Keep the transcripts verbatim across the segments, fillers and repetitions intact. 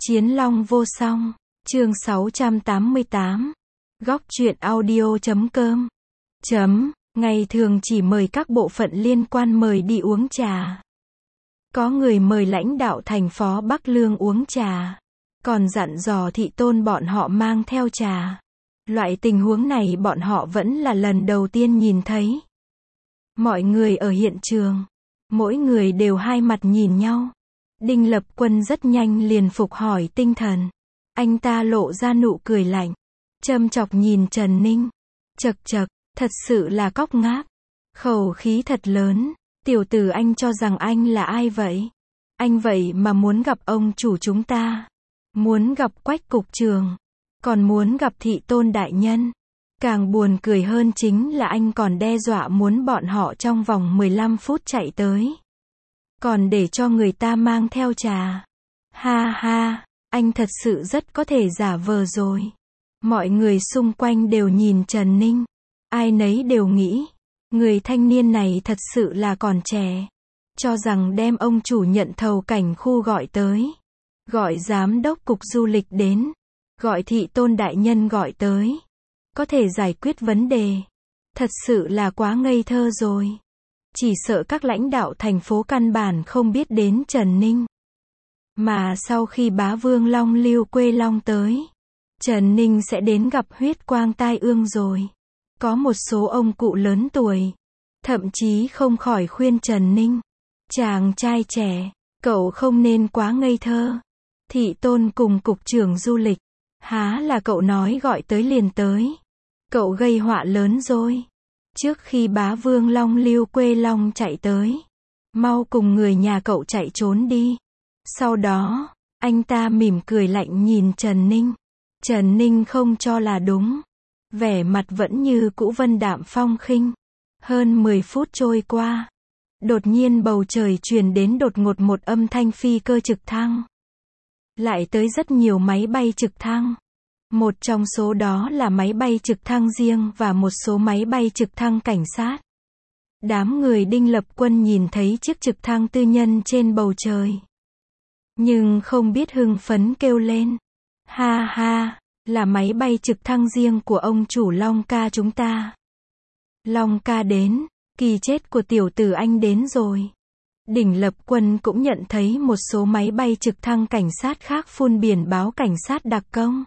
Chiến Long vô song, chương sáu trăm tám mươi tám. Góc truyện audio chấm com. Chấm, ngày thường chỉ mời các bộ phận liên quan mời đi uống trà. Có người mời lãnh đạo thành phó Bắc Lương uống trà, còn dặn dò thị tôn bọn họ mang theo trà. Loại tình huống này bọn họ vẫn là lần đầu tiên nhìn thấy. Mọi người ở hiện trường, mỗi người đều hai mặt nhìn nhau. Đinh Lập Quân rất nhanh liền phục hỏi tinh thần. Anh ta lộ ra nụ cười lạnh, châm chọc nhìn Trần Ninh. Chậc chậc, thật sự là cóc ngáp. Khẩu khí thật lớn. Tiểu tử, anh cho rằng anh là ai vậy? Anh vậy mà muốn gặp ông chủ chúng ta, muốn gặp Quách cục trưởng, còn muốn gặp thị tôn đại nhân. Càng buồn cười hơn chính là anh còn đe dọa muốn bọn họ trong vòng mười lăm phút chạy tới, còn để cho người ta mang theo trà. Ha ha, anh thật sự rất có thể giả vờ rồi. Mọi người xung quanh đều nhìn Trần Ninh, ai nấy đều nghĩ, người thanh niên này thật sự là còn trẻ, cho rằng đem ông chủ nhận thầu cảnh khu gọi tới, gọi giám đốc cục du lịch đến, gọi thị tôn đại nhân gọi tới, có thể giải quyết vấn đề. Thật sự là quá ngây thơ rồi. Chỉ sợ các lãnh đạo thành phố căn bản không biết đến Trần Ninh. Mà sau khi bá vương Long Lưu Quê Long tới, Trần Ninh sẽ đến gặp huyết quang tai ương rồi. Có một số ông cụ lớn tuổi, thậm chí không khỏi khuyên Trần Ninh, chàng trai trẻ, cậu không nên quá ngây thơ. Thị tôn cùng cục trưởng du lịch, há là cậu nói gọi tới liền tới. Cậu gây họa lớn rồi. Trước khi bá vương Long Lưu Quê Long chạy tới, mau cùng người nhà cậu chạy trốn đi. Sau đó, anh ta mỉm cười lạnh nhìn Trần Ninh. Trần Ninh không cho là đúng, vẻ mặt vẫn như cũ vân đạm phong khinh. Hơn mười phút trôi qua, đột nhiên bầu trời truyền đến đột ngột một âm thanh phi cơ trực thăng. Lại tới rất nhiều máy bay trực thăng. Một trong số đó là máy bay trực thăng riêng và một số máy bay trực thăng cảnh sát. Đám người Đinh Lập Quân nhìn thấy chiếc trực thăng tư nhân trên bầu trời, nhưng không biết hưng phấn kêu lên. Ha ha, là máy bay trực thăng riêng của ông chủ Long ca chúng ta. Long ca đến, kỳ chết của tiểu tử anh đến rồi. Đinh Lập Quân cũng nhận thấy một số máy bay trực thăng cảnh sát khác phun biển báo cảnh sát đặc công.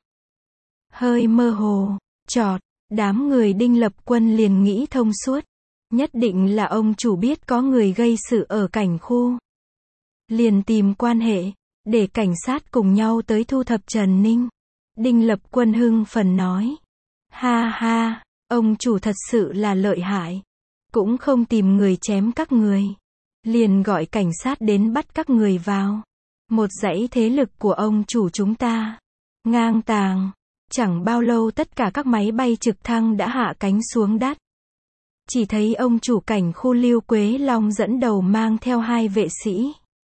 Hơi mơ hồ, chọt, đám người Đinh Lập Quân liền nghĩ thông suốt. Nhất định là ông chủ biết có người gây sự ở cảnh khu, liền tìm quan hệ, để cảnh sát cùng nhau tới thu thập Trần Ninh. Đinh Lập Quân hưng phấn nói. Ha ha, ông chủ thật sự là lợi hại. Cũng không tìm người chém các người, liền gọi cảnh sát đến bắt các người vào. Một dãy thế lực của ông chủ chúng ta ngang tàng. Chẳng bao lâu tất cả các máy bay trực thăng đã hạ cánh xuống đất. Chỉ thấy ông chủ cảnh khu Lưu Quế Long dẫn đầu mang theo hai vệ sĩ,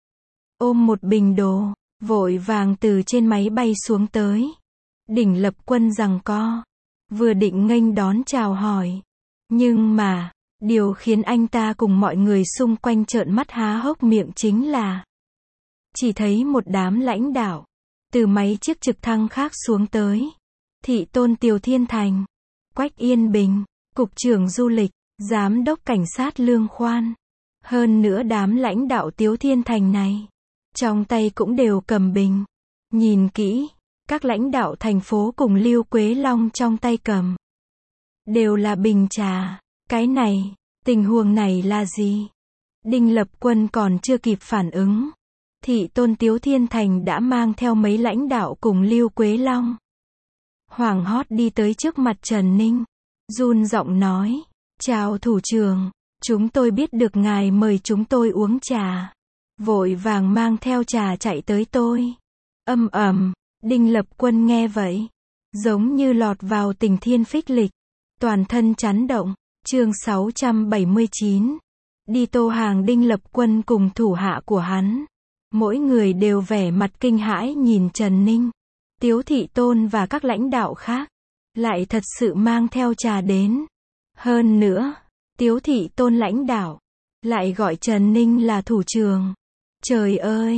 ôm một bình đồ, vội vàng từ trên máy bay xuống tới. Đinh Lập Quân giằng co, vừa định nghênh đón chào hỏi. Nhưng mà, điều khiến anh ta cùng mọi người xung quanh trợn mắt há hốc miệng chính là, chỉ thấy một đám lãnh đạo từ mấy chiếc trực thăng khác xuống tới. Thị tôn Tiều Thiên Thành, Quách Yên Bình, cục trưởng du lịch, giám đốc cảnh sát Lương Khoan. Hơn nữa đám lãnh đạo Tiếu Thiên Thành này, trong tay cũng đều cầm bình. Nhìn kỹ, các lãnh đạo thành phố cùng Lưu Quế Long trong tay cầm đều là bình trà. Cái này, tình huống này là gì? Đinh Lập Quân còn chưa kịp phản ứng, thị tôn Tiếu Thiên Thành đã mang theo mấy lãnh đạo cùng Lưu Quế Long hoảng hốt đi tới trước mặt Trần Ninh, run giọng nói, chào thủ trưởng, chúng tôi biết được ngài mời chúng tôi uống trà, vội vàng mang theo trà chạy tới tôi. Âm ầm, Đinh Lập Quân nghe vậy, giống như lọt vào tình thiên phích lịch, toàn thân chấn động. Chương sáu trăm bảy mươi chín. Đi tô hàng. Đinh Lập Quân cùng thủ hạ của hắn, mỗi người đều vẻ mặt kinh hãi nhìn Trần Ninh. Tiếu thị tôn và các lãnh đạo khác lại thật sự mang theo trà đến. Hơn nữa, Tiếu thị tôn lãnh đạo lại gọi Trần Ninh là thủ trưởng. Trời ơi,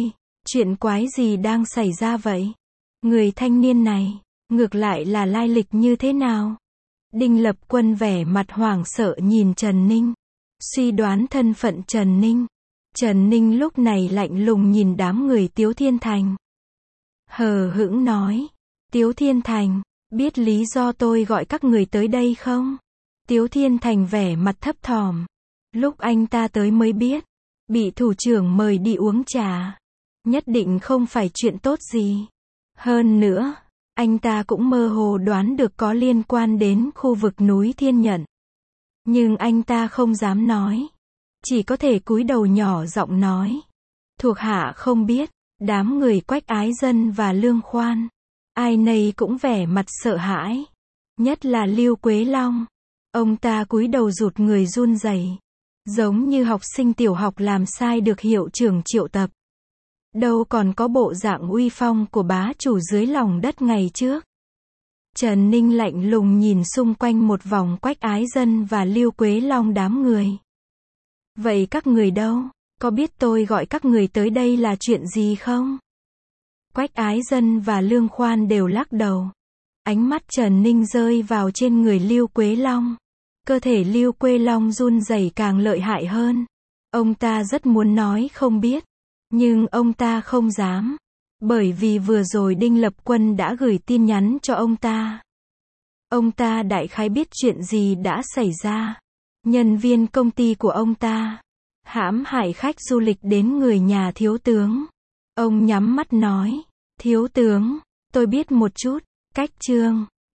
Chuyện quái gì đang xảy ra vậy? Người thanh niên này, ngược lại là lai lịch như thế nào? Đinh Lập Quân vẻ mặt hoảng sợ nhìn Trần Ninh. Suy đoán thân phận Trần Ninh. Trần Ninh lúc này lạnh lùng nhìn đám người Tiếu Thiên Thành. Hờ hững nói. Tiếu Thiên Thành, biết lý do tôi gọi các người tới đây không? Tiếu Thiên Thành vẻ mặt thấp thỏm. Lúc anh ta tới mới biết. Bị thủ trưởng mời đi uống trà. Nhất định không phải chuyện tốt gì. Hơn nữa, anh ta cũng mơ hồ đoán được có liên quan đến khu vực núi Thiên Nhận. Nhưng anh ta không dám nói. Chỉ có thể cúi đầu nhỏ giọng nói. Thuộc hạ không biết. Đám người Quách Ái Dân và Lương Khoan. Ai nấy cũng vẻ mặt sợ hãi. Nhất là Lưu Quế Long. Ông ta cúi đầu rụt người run rẩy, giống như học sinh tiểu học làm sai được hiệu trưởng triệu tập. Đâu còn có bộ dạng uy phong của bá chủ dưới lòng đất ngày trước. Trần Ninh lạnh lùng nhìn xung quanh một vòng Quách Ái Dân và Lưu Quế Long đám người. Vậy các người đâu? Có biết tôi gọi các người tới đây là chuyện gì không? Quách Ái Dân và Lương Khoan đều lắc đầu. Ánh mắt Trần Ninh rơi vào trên người Lưu Quế Long. Cơ thể Lưu Quế Long run rẩy càng lợi hại hơn. Ông ta rất muốn nói không biết. Nhưng ông ta không dám. Bởi vì vừa rồi Đinh Lập Quân đã gửi tin nhắn cho ông ta. Ông ta đại khái biết chuyện gì đã xảy ra. Nhân viên công ty của ông ta hãm hại khách du lịch đến người nhà thiếu tướng. Ông nhắm mắt nói. Thiếu tướng, tôi biết một chút. Cách Trương